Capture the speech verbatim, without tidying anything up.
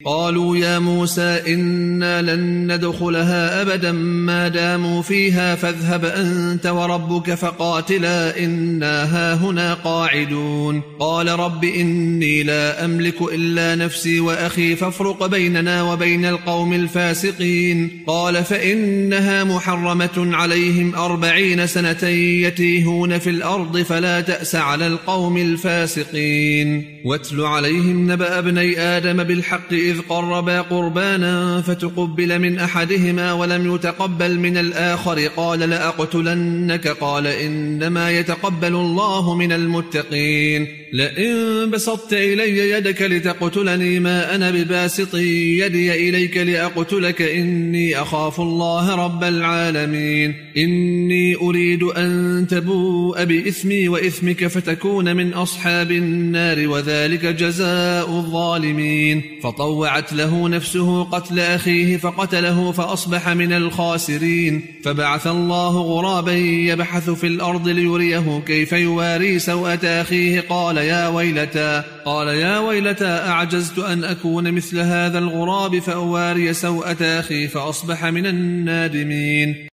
قالوا يا موسى إنا لن ندخلها أبدا ما داموا فيها فاذهب أنت وربك فقاتلا إنا هاهنا قاعدون قال رب إني لا أملك إلا نفسي وأخي فافرق بيننا وبين القوم الفاسقين قال فإنها محرمة عليهم أربعين سنة يتيهون في الأرض فلا تأس على القوم الفاسقين واتل عليهم نبأ ابني آدم بالحق إذ قربا قربانا فتقبل من أحدهما ولم يتقبل من الآخر قال لأقتلنك قال إنما يتقبل الله من المتقين لئن بسطت إلي يدك لتقتلني ما أنا بباسط يدي إليك لأقتلك إني أخاف الله رب العالمين إني أريد أن تبوء بإثمي وإثمك فتكون من أصحاب النار وذلك جزاء الظالمين فطوعت له نفسه قتل أخيه فقتله فأصبح من الخاسرين فبعث الله غرابا يبحث في الأرض ليريه كيف يواري سوءة أخيه قال يا ويلتا قال يا ويلتا أعجزت أن أكون مثل هذا الغراب فأواري سوءة أخي فأصبح من النادمين